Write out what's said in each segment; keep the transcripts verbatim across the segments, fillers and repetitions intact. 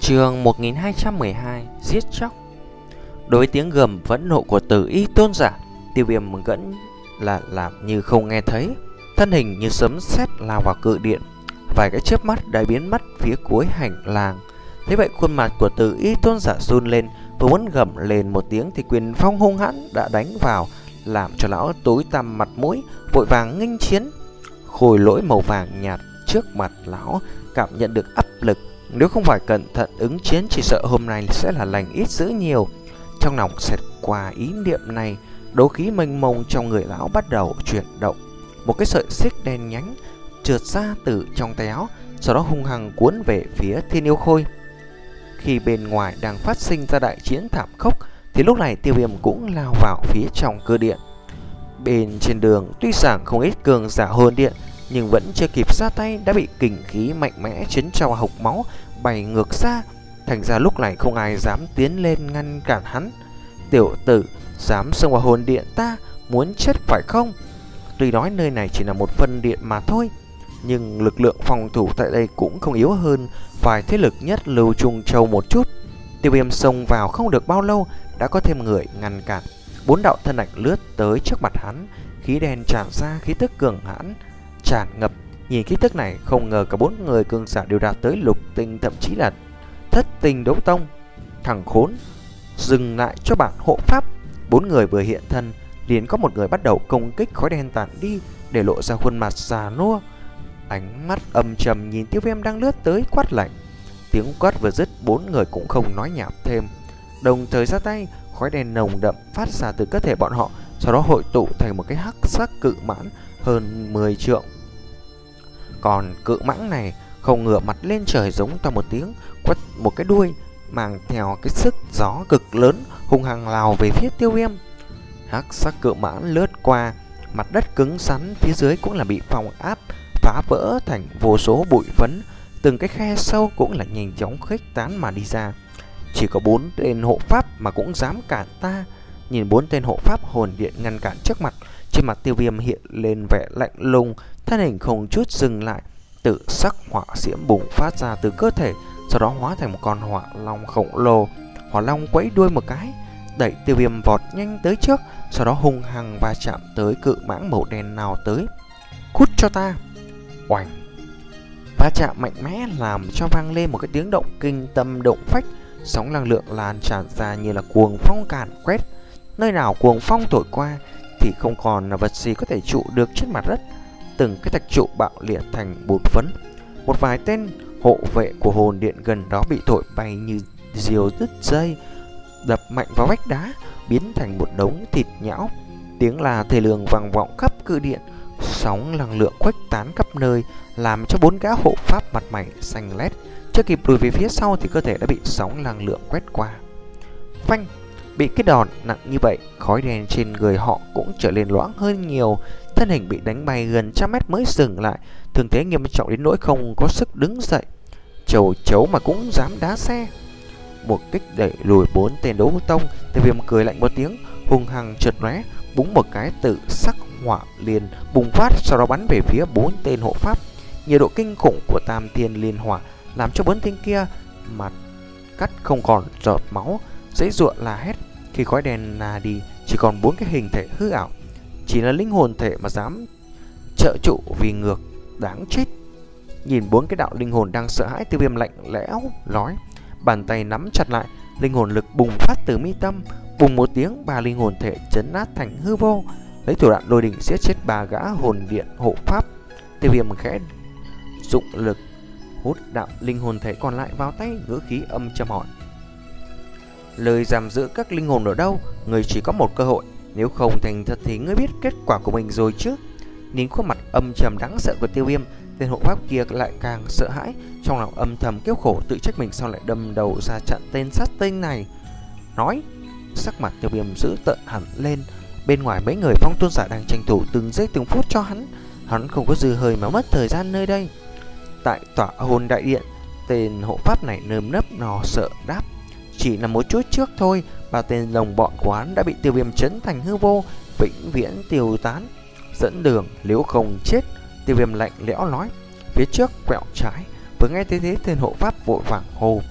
Chương một nghìn hai trăm mười hai Giết chóc. Đối với tiếng gầm phẫn nộ của Tử Y tôn giả, Tiêu Viêm vẫn là làm như không nghe thấy. Thân hình như sấm sét lao vào cự điện, vài cái chớp mắt đã biến mất phía cuối hành lang. Thế vậy khuôn mặt của Tử Y tôn giả run lên, vừa muốn gầm lên một tiếng thì quyền phong hung hãn đã đánh vào, làm cho lão tối tăm mặt mũi, vội vàng nghênh chiến. Khôi lỗi màu vàng nhạt trước mặt lão cảm nhận được áp lực, nếu không phải cẩn thận ứng chiến chỉ sợ hôm nay sẽ là lành ít dữ nhiều. Trong lòng xẹt qua ý niệm này, đấu khí mênh mông trong người lão bắt đầu chuyển động. Một cái sợi xích đen nhánh trượt ra từ trong tay áo, sau đó hung hăng cuốn về phía Thiên Yêu Khôi. Khi bên ngoài đang phát sinh ra đại chiến thảm khốc, thì lúc này Tiêu Viêm cũng lao vào phía trong cơ điện. Bên trên đường tuy rằng không ít cường giả hồn điện, nhưng vẫn chưa kịp ra tay đã bị kình khí mạnh mẽ chấn cho hộc máu bay ngược ra. Thành ra lúc này không ai dám tiến lên ngăn cản hắn. Tiểu tử dám xông vào hồn điện ta, muốn chết phải không? Tuy nói nơi này chỉ là một phân điện mà thôi, nhưng lực lượng phòng thủ tại đây cũng không yếu hơn vài thế lực nhất lưu Trung Châu một chút. Tiêu Viêm xông vào không được bao lâu đã có thêm người ngăn cản. Bốn đạo thân ảnh lướt tới trước mặt hắn, khí đen tràn ra, khí tức cường hãn tràn ngập. Nhìn khí tức này, không ngờ cả bốn người cường giả đều đạt tới lục tinh, thậm chí là thất tinh đấu tông. Thằng khốn, dừng lại cho bản hộ pháp. Bốn người vừa hiện thân, liền có một người bắt đầu công kích. Khói đen tản đi để lộ ra khuôn mặt già nua, ánh mắt âm trầm nhìn Tiêu Viêm đang lướt tới, quát lạnh. Tiếng quát vừa dứt, bốn người cũng không nói nhảm thêm, đồng thời ra tay. Khói đen nồng đậm phát ra từ cơ thể bọn họ, sau đó hội tụ thành một cái hắc sắc cự mãn hơn mười trượng. Còn cự mãng này không ngửa mặt lên trời, giống to một tiếng, quất một cái đuôi mang theo cái sức gió cực lớn, hung hăng lao về phía Tiêu Viêm. Hắc sắc cự mãn lướt qua, mặt đất cứng rắn phía dưới cũng là bị phong áp, phá vỡ thành vô số bụi phấn. Từng cái khe sâu cũng là nhanh chóng khuếch tán mà đi ra. Chỉ có bốn tên hộ pháp mà cũng dám cản ta. Nhìn bốn tên hộ pháp hồn điện ngăn cản trước mặt, trên mặt Tiêu Viêm hiện lên vẻ lạnh lùng, thân hình không chút dừng lại, tự sắc hỏa diễm bùng phát ra từ cơ thể, sau đó hóa thành một con hỏa long khổng lồ. Hỏa long quẫy đuôi một cái, đẩy Tiêu Viêm vọt nhanh tới trước, sau đó hung hăng va chạm tới cự mãng màu đen nào tới. Cút cho ta! Oành! Va chạm mạnh mẽ làm cho vang lên một cái tiếng động kinh tâm động phách. Sóng năng lượng lan tràn ra như là cuồng phong càn quét. Nơi nào cuồng phong thổi qua thì không còn là vật gì có thể trụ được trên mặt đất. Từng cái thạch trụ bạo liệt thành bột phấn. Một vài tên hộ vệ của hồn điện gần đó bị thổi bay như diều đứt dây, đập mạnh vào vách đá, biến thành một đống thịt nhão. Tiếng là thề lường vang vọng khắp cự điện. Sóng năng lượng khuếch tán khắp nơi, làm cho bốn gã hộ pháp mặt mày xanh lét. Chưa kịp lùi về phía sau thì cơ thể đã bị sóng năng lượng quét qua. Phanh! Bị cái đòn nặng như vậy, khói đen trên người họ cũng trở nên loãng hơn nhiều. Thân hình bị đánh bay gần trăm mét mới dừng lại, thương thế nghiêm trọng đến nỗi không có sức đứng dậy. Chầu chấu mà cũng dám đá xe. Một kích đẩy lùi bốn tên đấu tông. Tiêu Viêm cười lạnh một tiếng, hung hăng chợt lóe, búng một cái tự sắc hỏa liền bùng phát, sau đó bắn về phía bốn tên hộ pháp. Nhiệt độ kinh khủng của Tam Thiên Liên Hỏa làm cho bốn tên kia mặt cắt không còn giọt máu, dãy ruộng là hét. Khi khói đen là đi, chỉ còn bốn cái hình thể hư ảo. Chỉ là linh hồn thể mà dám trợ trụ vì ngược, đáng chết. Nhìn bốn cái đạo linh hồn đang sợ hãi, Tiêu Viêm lạnh lẽo nói, bàn tay nắm chặt lại, linh hồn lực bùng phát từ mi tâm. Bùng một tiếng, ba linh hồn thể chấn nát thành hư vô, lấy thủ đoạn lôi đình giết chết ba gã hồn điện hộ pháp. Tiêu Viêm khẽ dụng lực hút đạo linh hồn thể còn lại vào tay, ngữ khí âm trầm hỏi, lời giam giữ các linh hồn ở đâu? Người chỉ có một cơ hội, nếu không thành thật thì ngươi biết kết quả của mình rồi chứ. Nhìn khuôn mặt âm trầm đáng sợ của Tiêu Viêm, tên hộ pháp kia lại càng sợ hãi, trong lòng âm thầm kêu khổ, tự trách mình sao lại đâm đầu ra chặn tên sát tinh này. Nói, sắc mặt Tiêu Viêm dữ tợn hẳn lên. Bên ngoài mấy người phong tôn giả đang tranh thủ từng giây từng phút cho hắn, hắn không có dư hơi mà mất thời gian nơi đây. Tại tỏa hồn đại điện, tên hộ pháp này nơm nớp lo sợ đáp, chỉ là một chút trước thôi, ba tên đồng bọn của hắn đã bị Tiêu Viêm chấn thành hư vô, vĩnh viễn tiêu tán. Dẫn đường nếu không chết. Tiêu Viêm lạnh lẽo nói, phía trước quẹo trái. Vừa nghe thấy thế, tên hộ pháp vội vàng hô,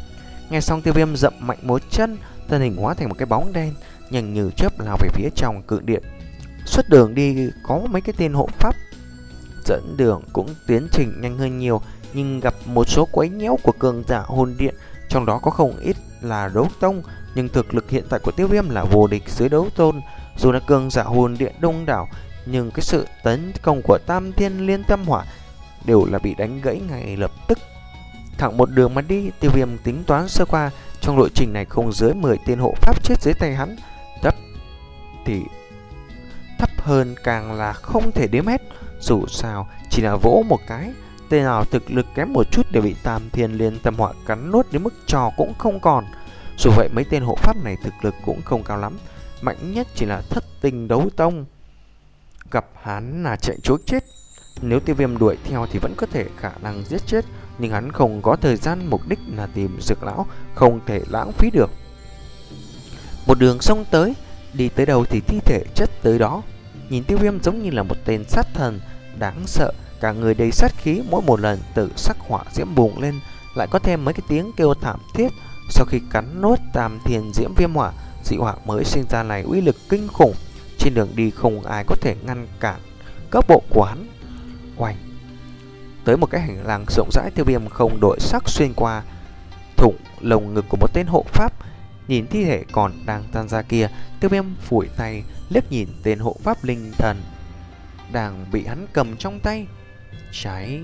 Nghe xong Tiêu Viêm dậm mạnh một chân, thân hình hóa thành một cái bóng đen, nhanh như chớp lao về phía trong cự điện. Suốt đường đi có mấy cái tên hộ pháp dẫn đường cũng tiến trình nhanh hơn nhiều, nhưng gặp một số quấy nhiễu của cường giả hồn điện, trong đó có không ít là đấu tông, nhưng thực lực hiện tại của Tiêu Viêm là vô địch dưới đấu tôn. Dù là cường giả hồn điện đông đảo, nhưng cái sự tấn công của Tam Thiên Liên Tâm Hỏa đều là bị đánh gãy ngay lập tức. Thẳng một đường mà đi, Tiêu Viêm tính toán sơ qua, trong lộ trình này không dưới mười tên hộ pháp chết dưới tay hắn. Thấp thì thấp hơn càng là không thể đếm hết. Dù sao chỉ là vỗ một cái, tên nào thực lực kém một chút đều bị Tam Thiên Liên Tâm Hỏa cắn nuốt đến mức trò cũng không còn. Dù vậy mấy tên hộ pháp này thực lực cũng không cao lắm, mạnh nhất chỉ là thất tinh đấu tông. Gặp hắn là chạy trốn chết. Nếu Tiêu Viêm đuổi theo thì vẫn có thể khả năng giết chết, nhưng hắn không có thời gian, mục đích là tìm Dược Lão, không thể lãng phí được. Một đường sông tới, đi tới đâu thì thi thể chất tới đó. Nhìn Tiêu Viêm giống như là một tên sát thần đáng sợ, cả người đầy sát khí. Mỗi một lần tự sắc hỏa diễm bùng lên, lại có thêm mấy cái tiếng kêu thảm thiết. Sau khi cắn nốt Tam Thiên Diễm Viêm Hỏa, dị hỏa mới sinh ra này uy lực kinh khủng. Trên đường đi không ai có thể ngăn cản cấp bộ của hắn. Oanh! Tới một cái hành lang rộng rãi, Tiêu Viêm không đổi sắc xuyên qua thủng lồng ngực của một tên hộ pháp. Nhìn thi thể còn đang tan ra kia, Tiêu Viêm phủi tay liếc nhìn tên hộ pháp linh thần đang bị hắn cầm trong tay. Trái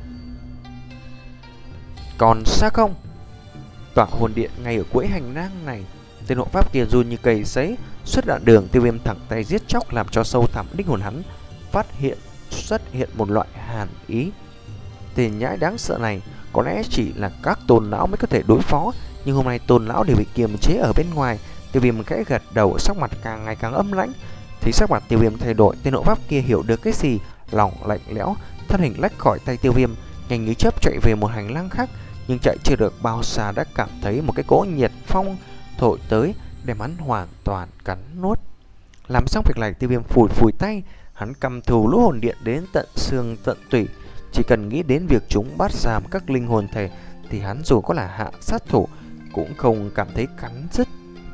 còn xa không? Tọa hồn điện ngay ở cuối hành lang này. Tên hộ pháp kia run như cây sấy. Suốt đoạn đường Tiêu Viêm thẳng tay giết chóc, làm cho sâu thẳm linh hồn hắn phát hiện xuất hiện một loại hàn ý. Tên nhãi đáng sợ này có lẽ chỉ là các tôn lão mới có thể đối phó, nhưng hôm nay tôn lão đều bị kiềm chế ở bên ngoài. Tiêu Viêm khẽ gật đầu, sắc mặt càng ngày càng âm lãnh. Thì sắc mặt Tiêu Viêm thay đổi, tên hộ pháp kia hiểu được cái gì, lòng lạnh lẽo, thân hình lách khỏi tay Tiêu Viêm, nhanh như chớp chạy về một hành lang khác. Nhưng chạy chưa được bao xa đã cảm thấy một cái cỗ nhiệt phong thổi tới, đem hắn hoàn toàn cắn nuốt. Làm xong việc này, Tiêu Viêm phủi phủi tay, hắn căm thù lũ hồn điện đến tận xương tận tủy. Chỉ cần nghĩ đến việc chúng bắt giam các linh hồn thể thì hắn dù có là hạ sát thủ cũng không cảm thấy cắn rứt.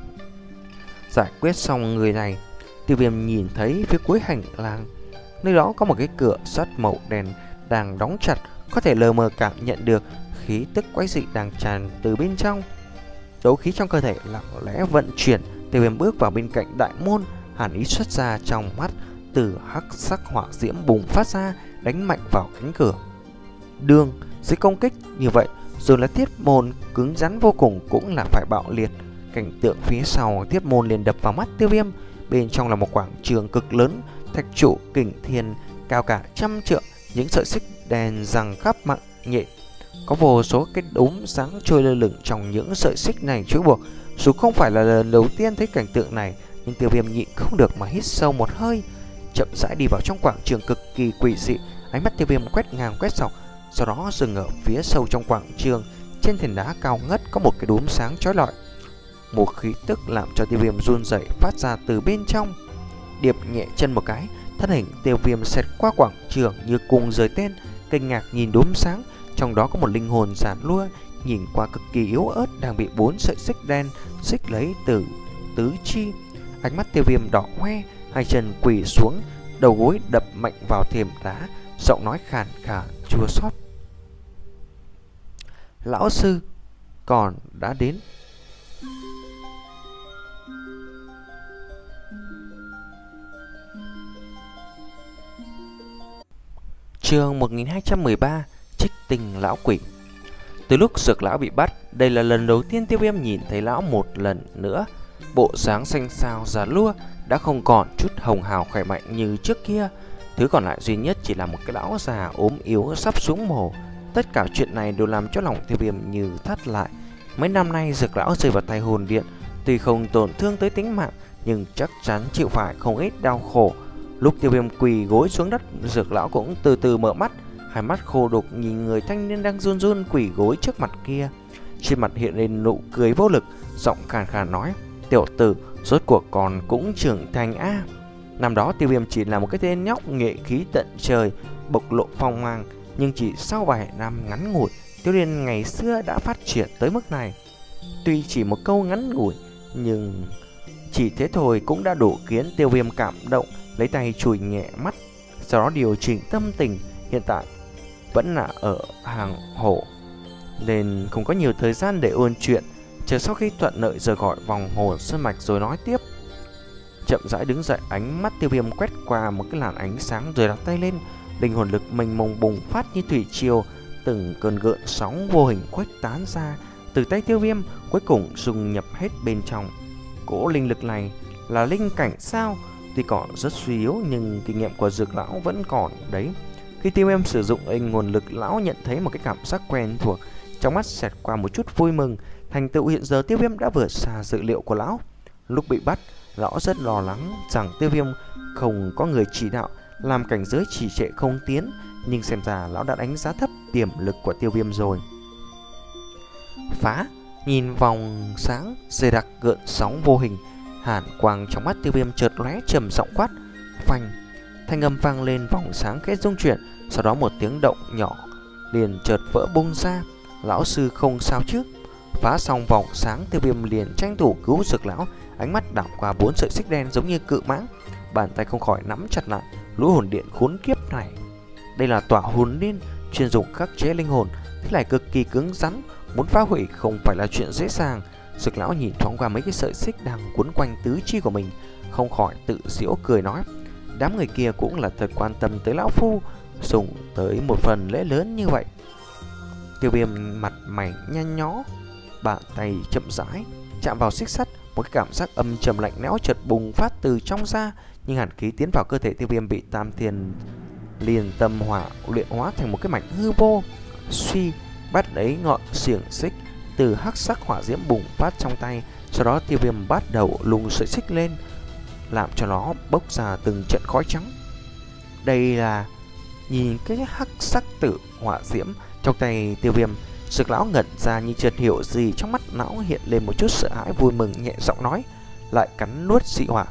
Giải quyết xong người này, Tiêu Viêm nhìn thấy phía cuối hành lang, nơi đó có một cái cửa sắt màu đen đang đóng chặt, có thể lờ mờ cảm nhận được khí tức quái dị đang tràn từ bên trong. Đấu khí trong cơ thể lặng lẽ vận chuyển, Tiêu Viêm bước vào bên cạnh đại môn, hàn ý xuất ra trong mắt, từ hắc sắc hỏa diễm bùng phát ra, đánh mạnh vào cánh cửa. Đường dưới công kích như vậy, rồi là thiết môn cứng rắn vô cùng cũng là phải bạo liệt. Cảnh tượng phía sau thiết môn liền đập vào mắt Tiêu Viêm. Bên trong là một quảng trường cực lớn, thạch trụ kình thiên cao cả trăm trượng, những sợi xích đèn giằng khắp mạng nhện, có vô số cái đốm sáng trôi lơ lửng trong những sợi xích này trói buộc. Dù không phải là lần đầu tiên thấy cảnh tượng này, nhưng Tiêu Viêm nhịn không được mà hít sâu một hơi, chậm rãi đi vào trong quảng trường cực kỳ quỷ dị. Ánh mắt Tiêu Viêm quét ngang quét dọc, sau đó dừng ở phía sâu trong quảng trường. Trên thềm đá cao ngất có một cái đốm sáng chói lọi, một khí tức làm cho Tiêu Viêm run rẩy phát ra từ bên trong. Điệp nhẹ chân một cái, thân hình Tiêu Viêm xẹt qua quảng trường như cùng rời tên, kinh ngạc nhìn đốm sáng. Trong đó có một linh hồn giản lua, nhìn qua cực kỳ yếu ớt, đang bị bốn sợi xích đen xích lấy từ tứ chi. Ánh mắt Tiêu Viêm đỏ hoe, hai chân quỳ xuống, đầu gối đập mạnh vào thềm đá, giọng nói khàn khàn chua xót: "Lão sư, còn đã đến." Chương một nghìn hai trăm mười ba: Trích tinh lão quỷ. Từ lúc Dược Lão bị bắt, đây là lần đầu tiên Tiêu Viêm nhìn thấy lão một lần nữa. Bộ dáng xanh xao già lua đã không còn chút hồng hào khỏe mạnh như trước kia. Thứ còn lại duy nhất chỉ là một cái lão già ốm yếu sắp xuống mồ. Tất cả chuyện này đều làm cho lòng Tiêu Viêm như thắt lại. Mấy năm nay Dược Lão rơi vào tay hồn điện, tuy không tổn thương tới tính mạng, nhưng chắc chắn chịu phải không ít đau khổ. Lúc Tiêu Viêm quỳ gối xuống đất, Dược Lão cũng từ từ mở mắt, hai mắt khô đục nhìn người thanh niên đang run run quỳ gối trước mặt kia. Trên mặt hiện lên nụ cười vô lực, giọng khàn khàn nói: "Tiểu tử, rốt cuộc còn cũng trưởng thành a." Năm đó Tiêu Viêm chỉ là một cái tên nhóc nghệ khí tận trời, bộc lộ phong mang, nhưng chỉ sau vài năm ngắn ngủi, Tiêu Liên ngày xưa đã phát triển tới mức này. tuy chỉ một câu ngắn ngủi, nhưng chỉ thế thôi cũng đã đủ khiến Tiêu Viêm cảm động, lấy tay chùi nhẹ mắt, sau đó điều chỉnh tâm tình. Hiện tại vẫn là ở hàng hổ nên không có nhiều thời gian để ôn chuyện, chờ sau khi thuận lợi rời khỏi vòng hồ sơn mạch rồi nói tiếp. Chậm rãi đứng dậy, ánh mắt Tiêu Viêm quét qua một cái làn ánh sáng rồi đặt tay lên. Linh hồn lực mênh mông bùng phát như thủy triều, từng cơn gợn sóng vô hình khuếch tán ra từ tay Tiêu Viêm, cuối cùng dung nhập hết bên trong. Cỗ linh lực này là linh cảnh sao? Tuy còn rất suy yếu nhưng kinh nghiệm của Dược lão vẫn còn đấy. Khi Tiêu Viêm sử dụng linh hồn lực, lão nhận thấy một cái cảm giác quen thuộc, trong mắt xẹt qua một chút vui mừng. Thành tựu hiện giờ Tiêu Viêm đã vượt xa dự liệu của lão. Lúc bị bắt, lão rất lo lắng rằng Tiêu Viêm không có người chỉ đạo, làm cảnh giới trì trệ không tiến, nhưng xem ra lão đã đánh giá thấp tiềm lực của Tiêu Viêm rồi. Phá, nhìn vòng sáng dày đặc gợn sóng vô hình, hàn quang trong mắt Tiêu Viêm chợt lóe, trầm giọng quát: phanh! Thanh âm vang lên, vòng sáng khẽ rung chuyển, sau đó một tiếng động nhỏ liền chợt vỡ bung ra. Lão sư không sao chứ? Phá xong vòng sáng, Tiêu Viêm liền tranh thủ cứu Dược lão, ánh mắt đảo qua bốn sợi xích đen giống như cự mãng, bàn tay không khỏi nắm chặt lại. Lũ hồn điện khốn kiếp này, đây là tỏa hồn liên chuyên dụng khắc chế linh hồn, thế này cực kỳ cứng rắn, muốn phá hủy không phải là chuyện dễ dàng. Dược lão nhìn thoáng qua mấy cái sợi xích đang quấn quanh tứ chi của mình, không khỏi tự giễu cười nói: đám người kia cũng là thật quan tâm tới lão phu, dùng tới một phần lễ lớn như vậy. Tiêu Viêm mặt mày nhăn nhó, bàn tay chậm rãi chạm vào xích sắt, một cái cảm giác âm trầm lạnh lẽo chợt bùng phát từ trong ra, nhưng hàn khí tiến vào cơ thể Tiêu Viêm bị Tam Thiên liền tâm hỏa luyện hóa thành một cái mảnh hư vô. Suy, bắt lấy ngọn xiềng xích từ hắc sắc hỏa diễm bùng phát trong tay, sau đó Tiêu Viêm bắt đầu lùng sợi xích lên, làm cho nó bốc ra từng trận khói trắng. Đây là nhìn cái hắc sắc tử hỏa diễm trong tay Tiêu Viêm, Dược lão ngẩn ra như chợt hiểu gì, trong mắt lão hiện lên một chút sợ hãi vui mừng, nhẹ giọng nói: lại cắn nuốt dị hỏa.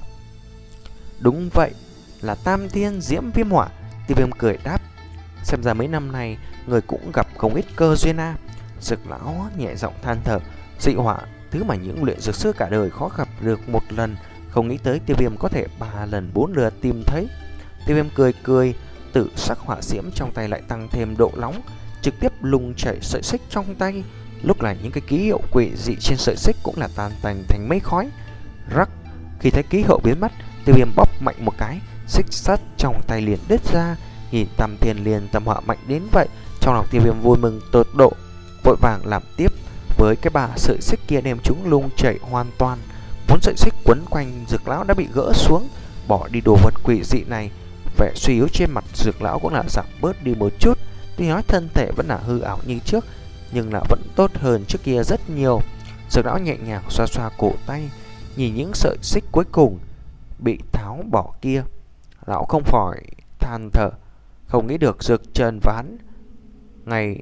Đúng vậy, là Tam Thiên Diễm Viêm Hỏa. Tiêu Viêm cười đáp: xem ra mấy năm nay người cũng gặp không ít cơ duyên a. Dược lão nhẹ giọng than thở: dị hỏa, thứ mà những luyện dược sư cả đời khó gặp được một lần, không nghĩ tới Tiêu Viêm có thể ba lần bốn lượt tìm thấy. Tiêu Viêm cười cười, tử sắc hỏa diễm trong tay lại tăng thêm độ nóng, trực tiếp lùng chảy sợi xích trong tay. Lúc này những cái ký hiệu quỷ dị trên sợi xích cũng là tan tành thành mây khói. Rắc, khi thấy ký hiệu biến mất, Tiêu Viêm bóp mạnh một cái, xích sắt trong tay liền đứt ra. Nhìn Tam Thiên liền tâm hỏa mạnh đến vậy, trong lòng Tiêu Viêm vui mừng tột độ, vội vàng làm tiếp với cái ba sợi xích kia, đem chúng lung chảy hoàn toàn. Bốn sợi xích quấn quanh Dược lão đã bị gỡ xuống, bỏ đi đồ vật quỷ dị này. Vẻ suy yếu trên mặt Dược lão cũng là giảm bớt đi một chút. Tuy nói thân thể vẫn là hư ảo như trước, nhưng là vẫn tốt hơn trước kia rất nhiều. Dược lão nhẹ nhàng xoa xoa cổ tay, nhìn những sợi xích cuối cùng bị tháo bỏ kia, lão không khỏi than thở, không nghĩ được Dược Trần và hắn ngày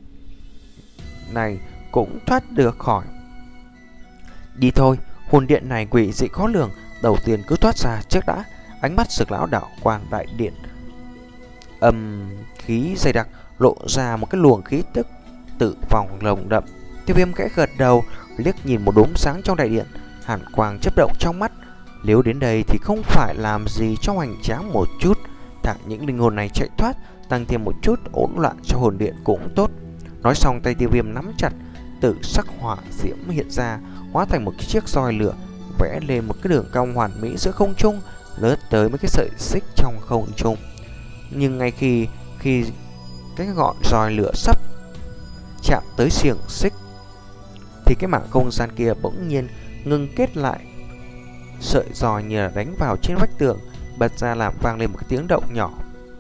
này cũng thoát được khỏi. Đi thôi, hồn điện này quỷ dị khó lường, đầu tiên cứ thoát ra trước đã. Ánh mắt Dược lão đảo qua đại điện, âm khí dày đặc lộ ra một cái luồng khí tức tự vòng lồng đậm. Tiêu Viêm kẽ gật đầu, liếc nhìn một đốm sáng trong đại điện, hàn quang chớp động trong mắt. Nếu đến đây thì không phải làm gì cho hoành tráng một chút, thả những linh hồn này chạy thoát, tăng thêm một chút hỗn loạn cho hồn điện cũng tốt. Nói xong, tay Tiêu Viêm nắm chặt, tử sắc hỏa diễm hiện ra, hóa thành một chiếc roi lửa, vẽ lên một cái đường cong hoàn mỹ giữa không trung, lướt tới mấy cái sợi xích trong không trung. Nhưng ngay khi khi cái ngọn roi lửa sắp chạm tới xiềng xích thì cái mảng không gian kia bỗng nhiên ngừng kết lại. Sợi roi như là đánh vào trên vách tường, bật ra làm vang lên một cái tiếng động nhỏ.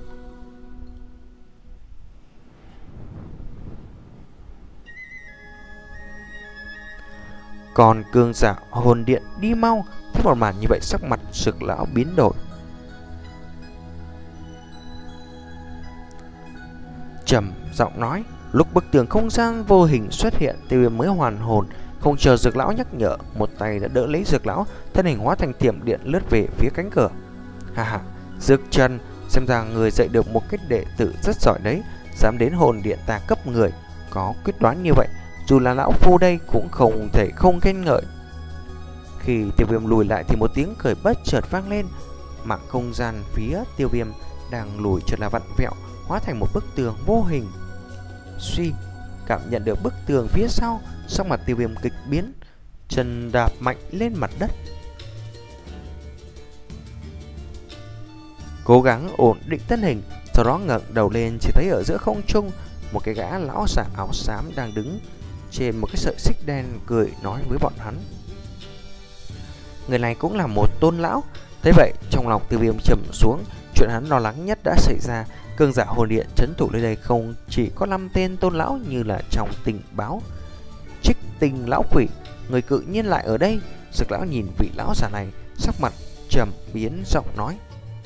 Còn cường giả hồn điện đi mau. Thấy một màn như vậy, sắc mặt Dược lão biến đổi, trầm giọng nói: lúc bức tường không gian vô hình xuất hiện, Tiêu Viêm mới hoàn hồn, không chờ Dược lão nhắc nhở, một tay đã đỡ lấy Dược lão, thân hình hóa thành thiểm điện lướt về phía cánh cửa. Ha ha, Dược Trần, xem ra người dạy được một cách đệ tử rất giỏi đấy, dám đến hồn điện ta cấp người, có quyết đoán như vậy, dù là lão phu đây cũng không thể không khen ngợi. Khi Tiêu Viêm lùi lại thì một tiếng cười bất chợt vang lên. Mạng không gian phía Tiêu Viêm đang lùi chợt là vặn vẹo, hóa thành một bức tường vô hình. Suy, cảm nhận được bức tường phía sau, sắc mặt Tiêu Viêm kịch biến, chân đạp mạnh lên mặt đất, cố gắng ổn định thân hình. Sau đó ngẩng đầu lên, chỉ thấy ở giữa không trung một cái gã lão giả áo xám đang đứng trên một cái sợi xích đen, cười nói với bọn hắn. Người này cũng là một tôn lão. Thế vậy trong lòng Tiêu Viêm trầm xuống, chuyện hắn lo lắng nhất đã xảy ra. Cường giả hồn điện trấn thủ nơi đây không chỉ có năm tên tôn lão như là trong tình báo. Trích Tinh lão quỷ, người cự nhiên lại ở đây. Dực lão nhìn vị lão giả này, sắc mặt trầm biến, giọng nói: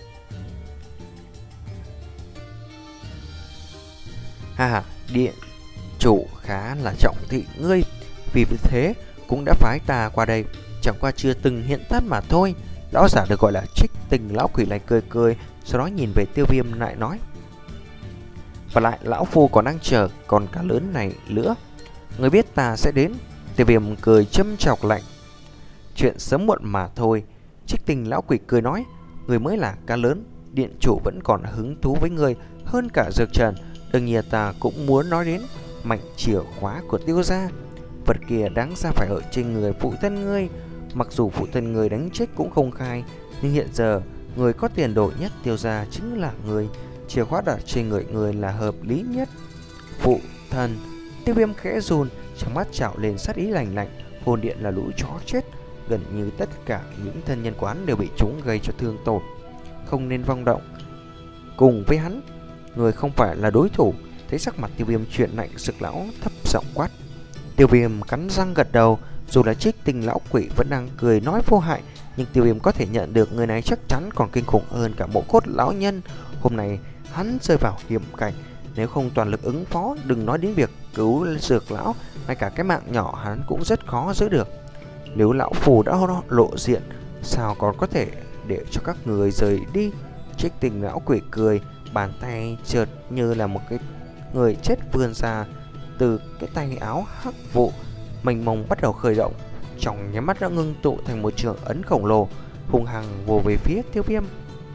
Ha ha, điện chủ khá là trọng thị ngươi, vì thế cũng đã phái ta qua đây, chẳng qua chưa từng hiện thân mà thôi. Lão giả được gọi là Trích Tinh lão quỷ lại cười cười, sau đó nhìn về Tiêu Viêm lại nói: Và lại lão phu còn đang chờ con cá lớn này nữa, người biết ta sẽ đến. Tiêu Viêm cười châm chọc lạnh: Chuyện sớm muộn mà thôi. Trích Tinh lão quỷ cười nói: Người mới là cá lớn, điện chủ vẫn còn hứng thú với người hơn cả Dược Trần. Đương nhiên ta cũng muốn nói đến mạnh chìa khóa của Tiêu gia. Vật kia đáng ra phải ở trên người phụ thân ngươi. Mặc dù phụ thân người đánh chết cũng không khai, nhưng hiện giờ người có tiền đồ nhất Tiêu gia chính là người. Chìa khóa đặt trên người người là hợp lý nhất. Phụ thân. Tiêu Viêm khẽ run, trong mắt trào lên sát ý lạnh lạnh. Hồn điện là lũ chó chết, gần như tất cả những thân nhân của hắn đều bị chúng gây cho thương tổn, không nên vong động cùng với hắn. Người không phải là đối thủ. Thấy sắc mặt Tiêu Viêm chuyển lạnh, Dực lão thấp giọng quát. Tiêu Viêm cắn răng gật đầu. Dù là Trích Tinh lão quỷ vẫn đang cười nói vô hại, nhưng Tiêu Viêm có thể nhận được người này chắc chắn còn kinh khủng hơn cả mộ cốt lão nhân. Hôm nay hắn rơi vào hiểm cảnh, nếu không toàn lực ứng phó, đừng nói đến việc cứu Dược lão, ngay cả cái mạng nhỏ hắn cũng rất khó giữ được. Nếu lão phù đã lộ diện, sao còn có thể để cho các người rời đi? Trích Tinh lão quỷ cười, bàn tay chợt như là một cái người chết vươn ra từ cái tay áo hắc vụ mênh mông bắt đầu khởi động, trong nháy mắt đã ngưng tụ thành một trường ấn khổng lồ, hung hăng vồ về phía Tiêu Viêm.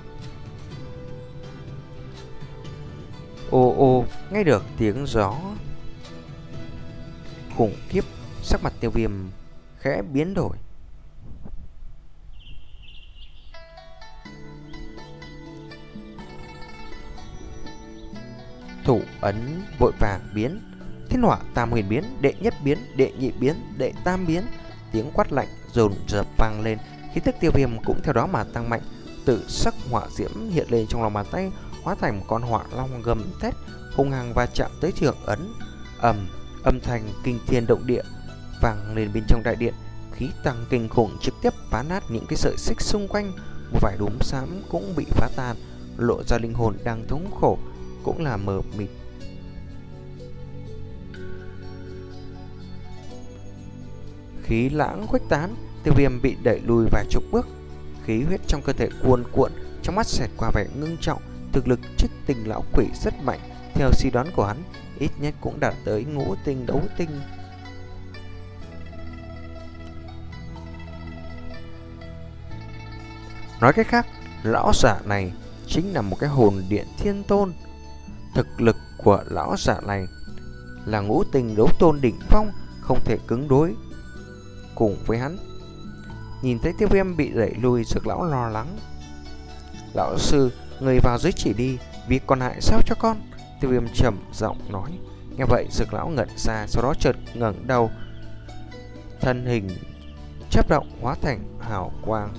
Ô ô, nghe được tiếng gió khủng khiếp, sắc mặt Tiêu Viêm khẽ biến đổi. Thủ ấn vội vàng biến, thiên hỏa tam huyền biến, đệ nhất biến, đệ nhị biến, đệ tam biến. Tiếng quát lạnh dồn dập vang lên, khí tức Tiêu Viêm cũng theo đó mà tăng mạnh. Tự sắc hỏa diễm hiện lên trong lòng bàn tay, hóa thành một con hỏa long gầm thét, hung hăng va chạm tới trường ấn. Ầm, âm thanh kinh thiên động địa vang lên bên trong đại điện, khí tăng kinh khủng trực tiếp phá nát những cái sợi xích xung quanh. Một vài đốm xám cũng bị phá tan, lộ ra linh hồn đang thống khổ cũng là mờ mịt. Khí lãng khuếch tán, Tiêu Viêm bị đẩy lùi vài chục bước, khí huyết trong cơ thể cuồn cuộn, trong mắt xẹt qua vẻ ngưng trọng. Thực lực Trích Tinh lão quỷ rất mạnh, theo suy đoán của hắn, ít nhất cũng đạt tới ngũ tinh đấu tinh. Nói cách khác, lão giả này chính là một cái hồn điện thiên tôn. Thực lực của lão giả này là ngũ tinh đấu tôn đỉnh phong, không thể cứng đối cùng với hắn. Nhìn thấy Tiêu Viêm bị đẩy lùi, Dược lão lo lắng. Lão sư, người vào dưới chỉ đi, việc còn lại sao cho con? Tiêu Viêm trầm giọng nói. Nghe vậy Dược lão ngẩn ra, sau đó chợt ngẩng đầu, thân hình chớp động hóa thành hào quang,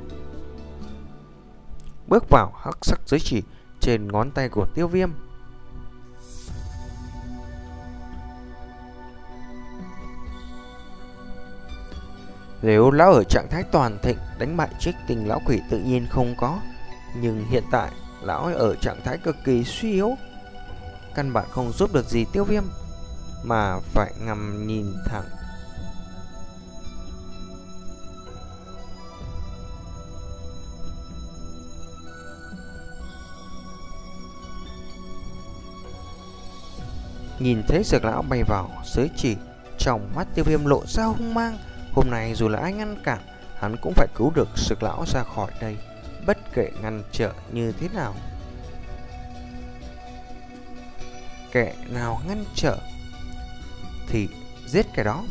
bước vào hắc sắc giới chỉ trên ngón tay của Tiêu Viêm. Nếu lão ở trạng thái toàn thịnh, đánh bại Trích Tinh lão quỷ tự nhiên không có, nhưng hiện tại lão ở trạng thái cực kỳ suy yếu, căn bản không giúp được gì Tiêu Viêm, mà phải ngắm nhìn thẳng. Nhìn thấy Dược lão bay vào giới chỉ, Trong mắt Tiêu Viêm lộ ra hung mang. Hôm nay dù là ai ngăn cản, hắn cũng phải cứu được Sực lão ra khỏi đây, bất kể ngăn trở như thế nào. Kẻ nào ngăn trở thì giết kẻ đó.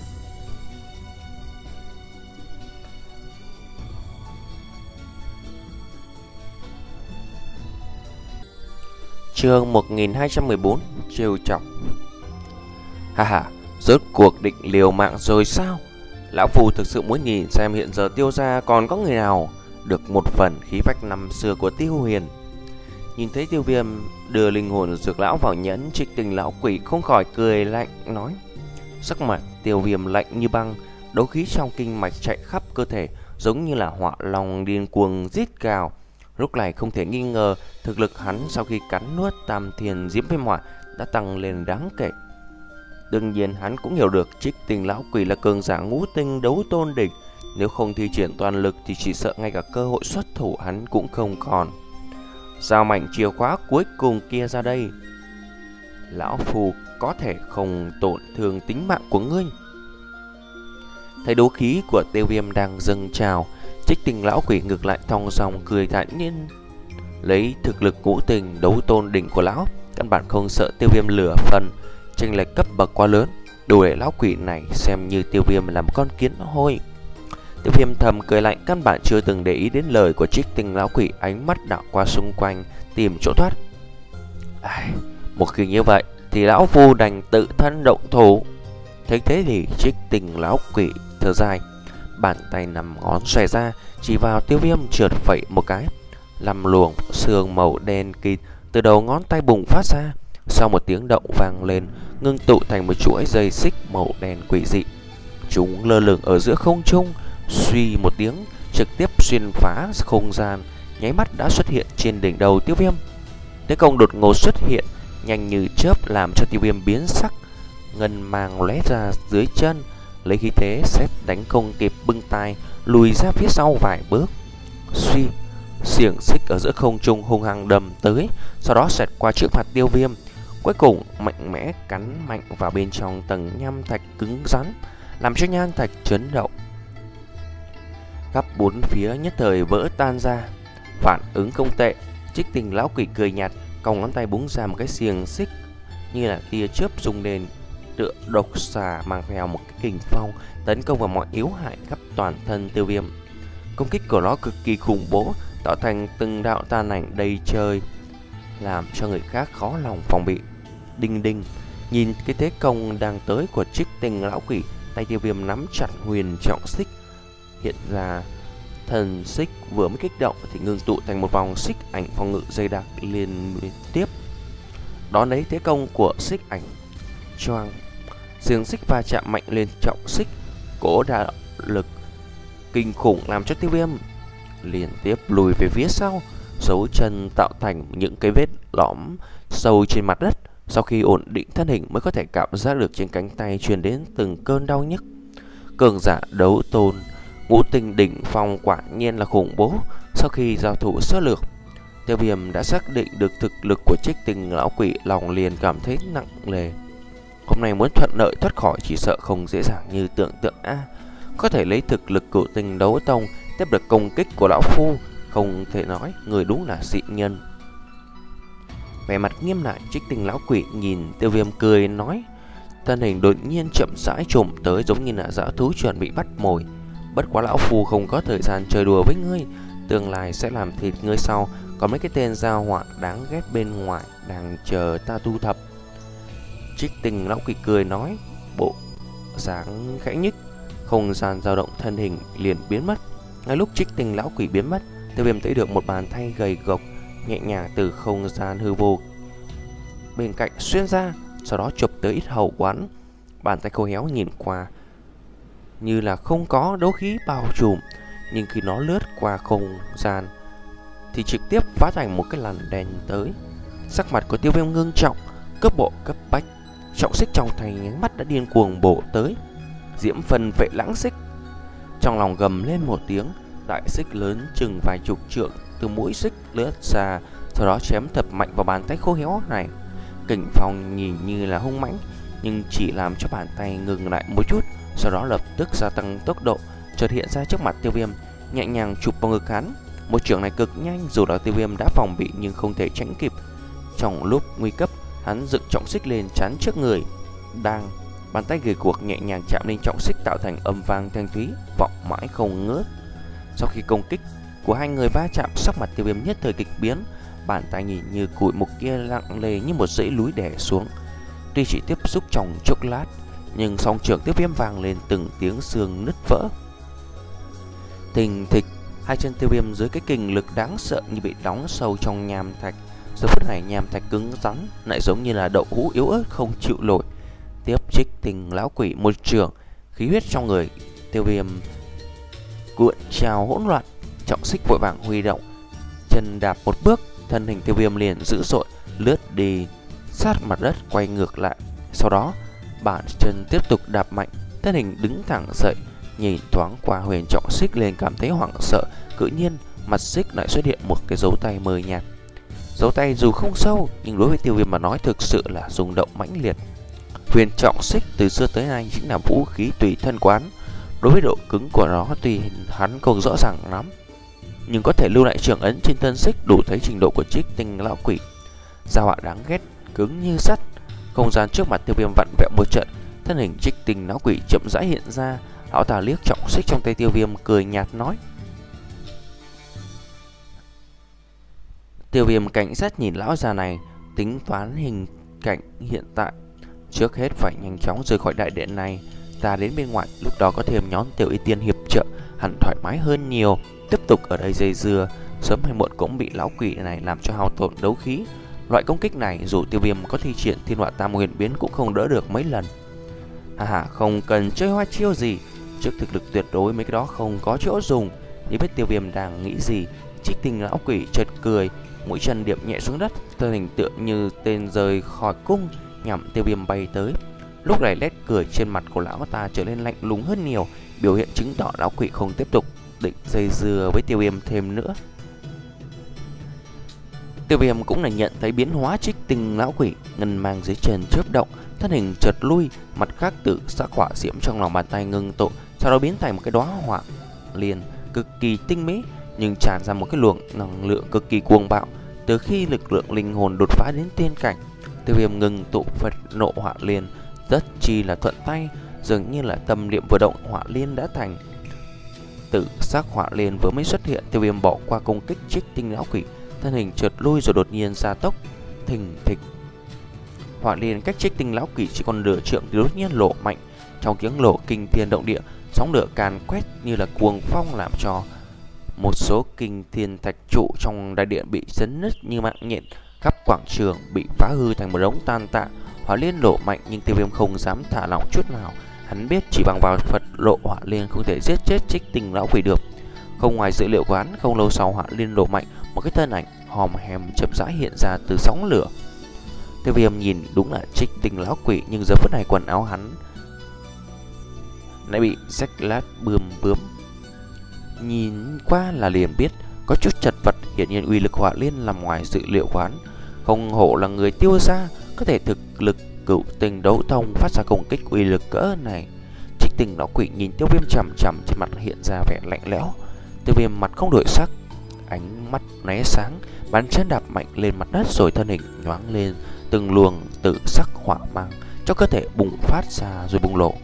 Chương một nghìn hai trăm mười bốn, trêu chọc. Ha ha, rốt cuộc định liều mạng rồi sao? Lão Phu thực sự muốn nhìn xem hiện giờ Tiêu gia còn có người nào được một phần khí phách năm xưa của Tiêu Huyền. Nhìn thấy Tiêu Viêm đưa linh hồn Dược lão vào nhẫn, Trích Tinh lão quỷ không khỏi cười lạnh nói. Sắc mặt Tiêu Viêm lạnh như băng, đấu khí trong kinh mạch chạy khắp cơ thể, giống như là họa long điên cuồng rít gào. Lúc này không thể nghi ngờ, thực lực hắn sau khi cắn nuốt Tam Thiên Diễm Viêm Hỏa đã tăng lên đáng kể. Đương nhiên hắn cũng hiểu được Trích Tinh lão quỷ là cường giả ngũ tinh đấu tôn đỉnh, nếu không thi triển toàn lực thì chỉ sợ ngay cả cơ hội xuất thủ hắn cũng không còn. Giao mảnh chìa khóa cuối cùng kia ra đây. Lão Phu có thể không tổn thương tính mạng của ngươi. Thấy đấu khí của Tiêu Viêm đang dâng trào, Trích Tinh lão quỷ ngược lại thong dong cười thản nhiên. Lấy thực lực ngũ tinh đấu tôn đỉnh của lão, căn bản không sợ Tiêu Viêm lửa phần. Chênh lệch cấp bậc quá lớn, đủ để lão quỷ này xem như Tiêu Viêm là một con kiến hôi. Tiêu Viêm thầm cười lạnh, căn bản chưa từng để ý đến lời của Trích Tinh lão quỷ, ánh mắt đảo qua xung quanh tìm chỗ thoát. À, một khi như vậy thì lão Phu đành tự thân động thủ. Thấy thế thì Trích Tinh lão quỷ thở dài, bàn tay nằm ngón xòe ra chỉ vào Tiêu Viêm, trượt phẩy một cái, làm luồng sương màu đen kịt từ đầu ngón tay bùng phát ra. Sau một tiếng động vang lên, ngưng tụ thành một chuỗi dây xích màu đen quỷ dị. Chúng lơ lửng ở giữa không trung, suy một tiếng trực tiếp xuyên phá không gian, nháy mắt đã xuất hiện trên đỉnh đầu Tiêu Viêm. Thế công đột ngột xuất hiện, nhanh như chớp làm cho Tiêu Viêm biến sắc, ngân mang lóe ra dưới chân, lấy khí thế xét đánh không kịp bưng tay, lùi ra phía sau vài bước. Suy, xiềng xích ở giữa không trung hung hăng đâm tới, sau đó xẹt qua trước mặt Tiêu Viêm, cuối cùng mạnh mẽ cắn mạnh vào bên trong tầng nham thạch cứng rắn, làm cho nham thạch chấn động. Khắp bốn phía nhất thời vỡ tan ra. Phản ứng không tệ. Trích Tinh lão quỷ cười nhạt, cong ngón tay búng ra một cái xiềng xích như là tia chớp rung lên, tựa độc xà mang theo một cái kình phong tấn công vào mọi yếu hại khắp toàn thân Tiêu Viêm. Công kích của nó cực kỳ khủng bố, tạo thành từng đạo tàn ảnh đầy trời, làm cho người khác khó lòng phòng bị. Đinh đinh, nhìn cái thế công đang tới của Trích Tinh lão quỷ, tay Tiêu Viêm nắm chặt huyền trọng xích, hiện ra thần xích vừa mới kích động thì ngưng tụ thành một vòng xích ảnh phòng ngự dày đặc liên tiếp. Đón lấy thế công của xích ảnh, choang, xiềng xích va chạm mạnh lên trọng xích, cỗ đả lực kinh khủng làm cho Tiêu Viêm liên tiếp lùi về phía sau, dấu chân tạo thành những cái vết lõm sâu trên mặt đất. Sau khi ổn định thân hình mới có thể cảm giác được trên cánh tay truyền đến từng cơn đau nhức. Cường giả đấu tôn ngũ tinh đỉnh phong quả nhiên là khủng bố. Sau khi giao thủ sơ lược, Tiêu Viêm đã xác định được thực lực của Trích Tinh lão quỷ, lòng liền cảm thấy nặng nề. Hôm nay muốn thuận lợi thoát khỏi chỉ sợ không dễ dàng như tưởng tượng a. À, có thể lấy thực lực cửu tinh đấu tông tiếp được công kích của lão Phu, không thể nói người đúng là dị nhân. Vẻ mặt nghiêm lại, Trích Tinh lão quỷ nhìn Tiêu Viêm cười nói, thân hình đột nhiên chậm rãi trồm tới giống như là dã thú chuẩn bị bắt mồi. Bất quá lão Phu không có thời gian chơi đùa với ngươi, tương lai sẽ làm thịt ngươi sau. Còn mấy cái tên gia họa đáng ghét bên ngoài đang chờ ta thu thập. Trích Tinh lão quỷ cười nói, bộ dáng khẽ nhích, không gian dao động, thân hình liền biến mất. Ngay lúc Trích Tinh lão quỷ biến mất, Tiêu Viêm thấy được một bàn tay gầy gộc nhẹ nhàng từ không gian hư vô bên cạnh xuyên ra, sau đó chụp tới ít hầu quán. Bàn tay khô héo nhìn qua như là không có đấu khí bao trùm, nhưng khi nó lướt qua không gian thì trực tiếp phá thành một cái làn đèn tới. Sắc mặt của Tiêu Viêm ngưng trọng, cấp bộ cấp bách, trọng xích trong tay nhánh mắt đã điên cuồng bổ tới. Diễm phân vệ lãng xích. Trong lòng gầm lên một tiếng, đại xích lớn chừng vài chục trượng từ mũi xích lướt ra, sau đó chém thật mạnh vào bàn tay khô héo này. Kình phong nhìn như là hung mãnh, nhưng chỉ làm cho bàn tay ngừng lại một chút, sau đó lập tức gia tăng tốc độ, chợt hiện ra trước mặt Tiêu Viêm, nhẹ nhàng chụp vào ngực hắn. Một chưởng này cực nhanh, dù là Tiêu Viêm đã phòng bị nhưng không thể tránh kịp. Trong lúc nguy cấp, hắn dựng trọng xích lên chắn trước người. Đang, bàn tay gầy guộc nhẹ nhàng chạm lên trọng xích tạo thành âm vang thanh thúy, vọng mãi không ngớt. Sau khi công kích của hai người va chạm, sắc mặt Tiêu Viêm nhất thời kịch biến, bàn tay nhìn như cụi mục kia lặng lề như một dãy núi đè xuống. Tuy chỉ tiếp xúc trong chốc lát, nhưng song trưởng Tiêu Viêm vang lên từng tiếng xương nứt vỡ. Thình thịch, hai chân Tiêu Viêm dưới cái kình lực đáng sợ như bị đóng sâu trong nham thạch. Giờ phút này nham thạch cứng rắn, lại giống như là đậu hũ yếu ớt không chịu nổi. Tiếp Trích Tinh lão quỷ một trường, khí huyết trong người Tiêu Viêm cuộn trào hỗn loạn, trọng xích vội vàng huy động, chân đạp một bước, thân hình Tiêu Viêm liền dữ dội lướt đi sát mặt đất, quay ngược lại. Sau đó bàn chân tiếp tục đạp mạnh, thân hình đứng thẳng dậy, nhìn thoáng qua huyền trọng xích liền cảm thấy hoảng sợ. Tự nhiên mặt xích lại xuất hiện một cái dấu tay mờ nhạt. Dấu tay dù không sâu nhưng đối với Tiêu Viêm mà nói thực sự là rung động mãnh liệt. Huyền trọng xích từ xưa tới nay chính là vũ khí tùy thân quán. Đối với độ cứng của nó tuy hắn không rõ ràng lắm, nhưng có thể lưu lại trường ấn trên thân xích đủ thấy trình độ của Trích Tinh lão quỷ. Gia họa đáng ghét, cứng như sắt. Không gian trước mặt Tiêu Viêm vặn vẹo một trận, thân hình Trích Tinh lão quỷ chậm rãi hiện ra. Lão ta liếc trọng xích trong tay Tiêu Viêm, cười nhạt nói. Tiêu Viêm cảnh giác nhìn lão già này, tính toán hình cảnh hiện tại. Trước hết phải nhanh chóng rời khỏi đại điện này, ta đến bên ngoài, lúc đó có thêm nhóm Tiểu Y Tiên hiệp trợ, hẳn thoải mái hơn nhiều. Tiếp tục ở đây dây dưa, sớm hay muộn cũng bị lão quỷ này làm cho hao tổn đấu khí. Loại công kích này dù Tiêu Viêm có thi triển Thiên Họa Tam Nguyên Biến cũng không đỡ được mấy lần. Hà hà, không cần chơi hoa chiêu gì, trước thực lực tuyệt đối mấy cái đó không có chỗ dùng. Để biết Tiêu Viêm đang nghĩ gì, Trích Tinh lão quỷ chợt cười, mũi chân điệp nhẹ xuống đất, thân hình tựa như tên rời khỏi cung nhằm Tiêu Viêm bay tới. Lúc này nét cười trên mặt của lão ta trở nên lạnh lùng hơn nhiều, biểu hiện chứng tỏ lão quỷ không tiếp tục định dây dưa với Tiêu Viêm thêm nữa. Tiêu Viêm cũng là nhận thấy biến hóa Trích Tinh lão quỷ, ngân mang dưới chân chớp động, thân hình chợt lui, mặt khác tự sắc hỏa diễm trong lòng bàn tay ngưng tụ, sau đó biến thành một cái đóa hỏa liền cực kỳ tinh mỹ, nhưng tràn ra một cái luồng năng lượng cực kỳ cuồng bạo. Từ khi lực lượng linh hồn đột phá đến tiên cảnh, Tiêu Viêm ngừng tụ Phật nộ hỏa liên rất chi là thuận tay, dường như là tâm niệm vừa động hỏa liên đã thành. Tự sắc hỏa liên vừa mới xuất hiện, Tiêu Viêm bỏ qua công kích Trích Tinh lão quỷ, thân hình chợt lui rồi đột nhiên gia tốc, thình thịch. Hỏa liên cách Trích Tinh lão quỷ chỉ còn nửa trượng thì đột nhiên lộ mạnh, trong tiếng nổ kinh thiên động địa, sóng lửa càn quét như là cuồng phong, làm cho một số kinh thiên thạch trụ trong đại điện bị chấn nứt như mạng nhện, khắp quảng trường bị phá hư thành một đống tan tạ. Hỏa liên nổ mạnh nhưng Tiêu Viêm không dám thả lỏng chút nào. Hắn biết chỉ bằng vào Phật lộ hỏa liên không thể giết chết Trích Tinh lão quỷ được. Không ngoài dự liệu của hắn, không lâu sau hỏa liên nổ mạnh, một cái thân ảnh hòm hèm chậm rãi hiện ra từ sóng lửa. Tiêu Viêm nhìn đúng là Trích Tinh lão quỷ, nhưng giờ phút này quần áo hắn lại bị rách lát bươm bướm, nhìn qua là liền biết có chút chật vật. Hiển nhiên uy lực hỏa liên nằm ngoài dự liệu của hắn. Không hổ là người Tiêu gia, có thể thực lực cửu tinh đấu thông, phát ra công kích uy lực cỡ này. Trích Tinh lão quỷ nhìn Tiêu Viêm chằm chằm, trên mặt hiện ra vẻ lạnh lẽo. Tiêu Viêm mặt không đổi sắc, ánh mắt lóe sáng, bàn chân đạp mạnh lên mặt đất, rồi thân hình nhoáng lên, từng luồng tự sắc hỏa mang cho cơ thể bùng phát ra rồi bùng lộ.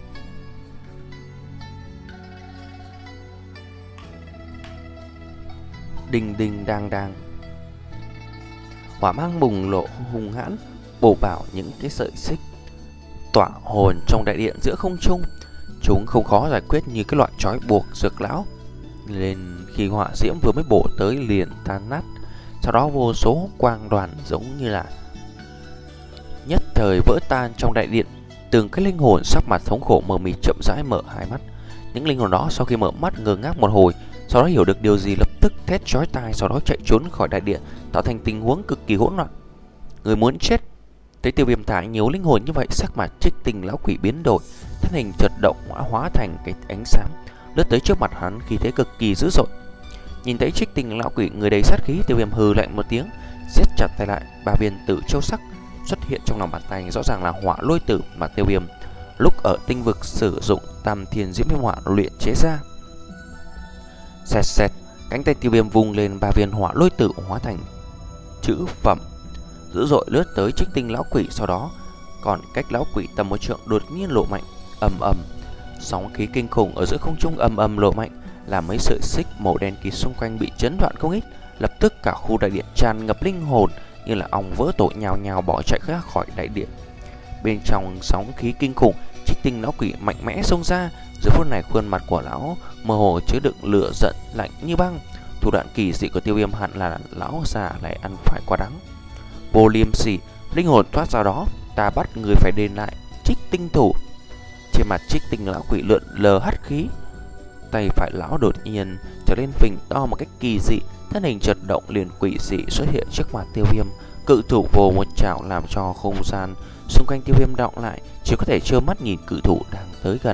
Đinh đinh đang đang, hỏa mang bùng lộ hung hãn, bổ vào những cái sợi xích tỏa hồn trong đại điện giữa không trung. Chúng không khó giải quyết như cái loại trói buộc dược lão, nên khi hỏa diễm vừa mới bổ tới liền tan nát. Sau đó vô số quang đoàn giống như là nhất thời vỡ tan trong đại điện. Từng cái linh hồn sắc mặt thống khổ mờ mịt chậm rãi mở hai mắt. Những linh hồn đó sau khi mở mắt ngơ ngác một hồi, sau đó hiểu được điều gì lập tức thét chói tai, sau đó chạy trốn khỏi đại điện, tạo thành tình huống cực kỳ hỗn loạn. Người muốn chết. Thấy Tiêu Viêm thả nhiều linh hồn như vậy, sắc mặt Trích Tinh lão quỷ biến đổi, thân hình chợt động hóa hóa thành cái ánh sáng lướt tới trước mặt hắn, khí thế cực kỳ dữ dội. Nhìn thấy Trích Tinh lão quỷ người đầy sát khí, Tiêu Viêm hừ lạnh một tiếng, siết chặt tay lại, ba viên tử châu sắc xuất hiện trong lòng bàn tay rõ ràng là hỏa lôi tử mà Tiêu Viêm lúc ở tinh vực sử dụng Tam Thiên Diễm Viêm Hỏa luyện chế ra. Xẹt xẹt, cánh tay Tiêu Viêm vung lên, ba viên hỏa lôi tử hóa thành chữ phẩm dữ dội lướt tới Trích Tinh lão quỷ. Sau đó còn cách lão quỷ tầm một trượng đột nhiên lộ mạnh, ầm ầm, sóng khí kinh khủng ở giữa không trung ầm ầm lộ mạnh, làm mấy sợi xích màu đen kịt xung quanh bị chấn đoạn không ít. Lập tức cả khu đại điện tràn ngập linh hồn như là ong vỡ tổ, nhào nhào bỏ chạy ra khỏi đại điện. Bên trong sóng khí kinh khủng, Trích Tinh lão quỷ mạnh mẽ xông ra. Giờ phút này khuôn mặt của lão mơ hồ chứa đựng lửa giận lạnh như băng. Thủ đoạn kỳ dị của Tiêu Viêm hẳn là lão già lại ăn phải quá đắng. Vô liêm sỉ, linh hồn thoát ra đó, ta bắt người phải đền lại Trích Tinh thủ. Trên mặt Trích Tinh lão quỷ lượn lờ hắt khí, tay phải lão đột nhiên trở lên phình to một cách kỳ dị, thân hình chợt động liền quỷ dị xuất hiện trước mặt Tiêu Viêm, cự thủ vồ một chảo làm cho không gian xung quanh Tiêu Viêm đọng lại, chỉ có thể trơ mắt nhìn cự thủ đang tới gần.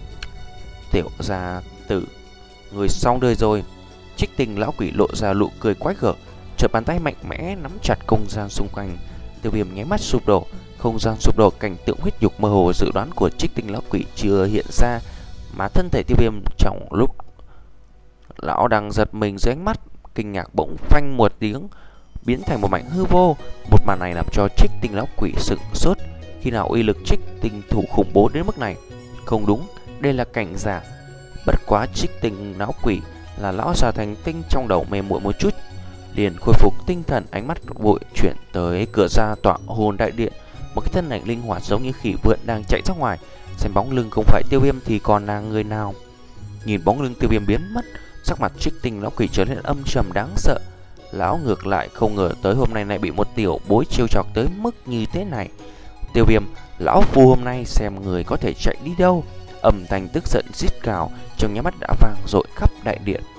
Tiểu gia tử, người xong đời rồi. Trích Tinh lão quỷ lộ ra nụ cười quái gở, chợt bàn tay mạnh mẽ nắm chặt không gian xung quanh. Tiêu Viêm nháy mắt sụp đổ, không gian sụp đổ, cảnh tượng huyết nhục mơ hồ dự đoán của Trích Tinh lão quỷ chưa hiện ra, mà thân thể Tiêu Viêm trong lúc lão đang giật mình dưới ánh mắt kinh ngạc bỗng phanh một tiếng biến thành một mảnh hư vô. Một màn này làm cho Trích Tinh lão quỷ sững sốt. Khi nào uy lực Trích Tinh thủ khủng bố đến mức này? Không đúng, đây là cảnh giả. Bất quá Trích Tinh lão quỷ là lão già thành tinh, trong đầu mê muội một chút, liền khôi phục tinh thần, ánh mắt vội chuyển tới cửa ra tọa hồn đại điện. Một cái thân ảnh linh hoạt giống như khỉ vượn đang chạy ra ngoài. Xem bóng lưng không phải Tiêu Viêm thì còn là người nào? Nhìn bóng lưng Tiêu Viêm biến mất, sắc mặt Trích Tinh lão quỷ trở nên âm trầm đáng sợ. Lão ngược lại không ngờ tới hôm nay lại bị một tiểu bối trêu chọc tới mức như thế này. Tiêu Viêm, lão phu hôm nay xem người có thể chạy đi đâu. Âm thanh tức giận rít gào trong nháy mắt đã vang dội khắp đại điện.